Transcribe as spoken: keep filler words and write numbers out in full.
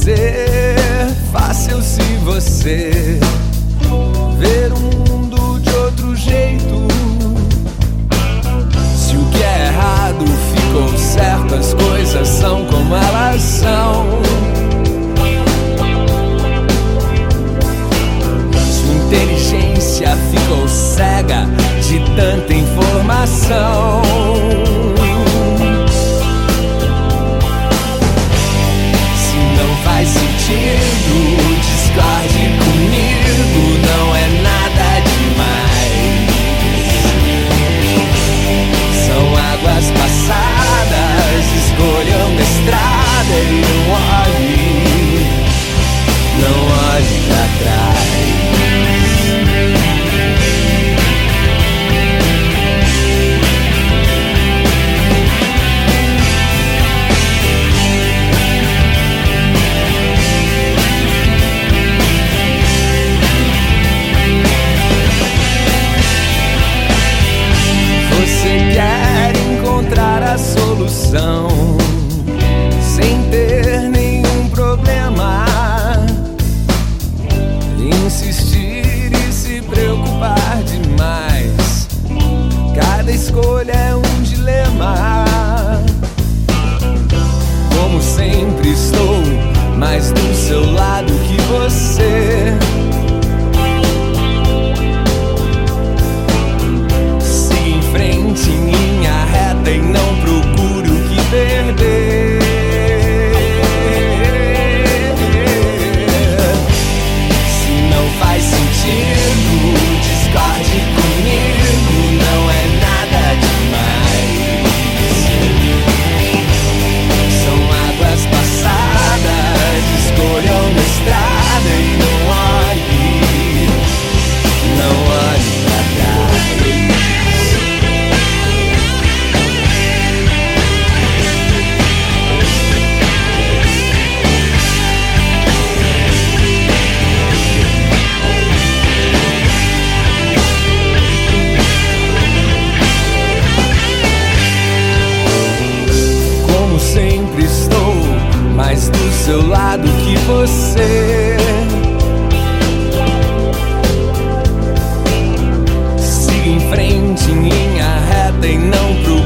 ser fácil se você ver o mundo de outro jeito. Se o que é errado ficou certo, as coisas são como elas são. Sua inteligência ficou cega de tanta informação. Se não faz sentido, discorde comigo, não é nada demais. São águas passadas, escolha uma estrada e não olhe, não olhe pra trás. Você quer encontrar a solução sem ter nenhum problema, insistir e se preocupar demais. Cada escolha é um dilema. Como sempre estou mais do seu lado que você. Em linha reta e não procure o que perder. Se não faz sentido, discorde comigo, não é nada demais. São águas passadas, escolha uma estrada e não olhe, não olhe pra trás. Sempre estou mais do seu lado que você. Siga em frente em linha reta e não procure